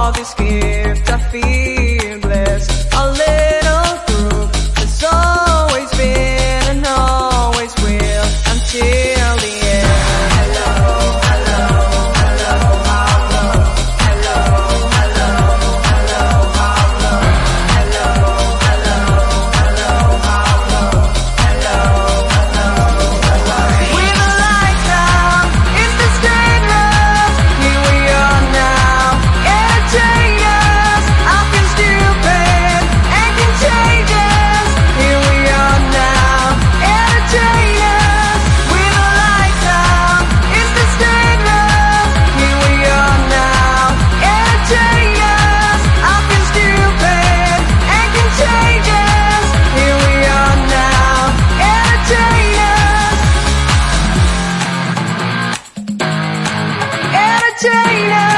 all this gift I feel blessed. A little group has always been and always will until the end. Hello, hello, hello, how low? Hello, hello, hello, how low? Hello, hello, hello, how low? Hello, hello, hello. With the lights down, it's the stainless. Here we are now, entertain us. I feel stupid and contagious. Here we are now, entertain us. With the lights down, it's the stainless. Here we are now, entertain us. I feel stupid and contagious. Here we are now, entertain us. Entertain us.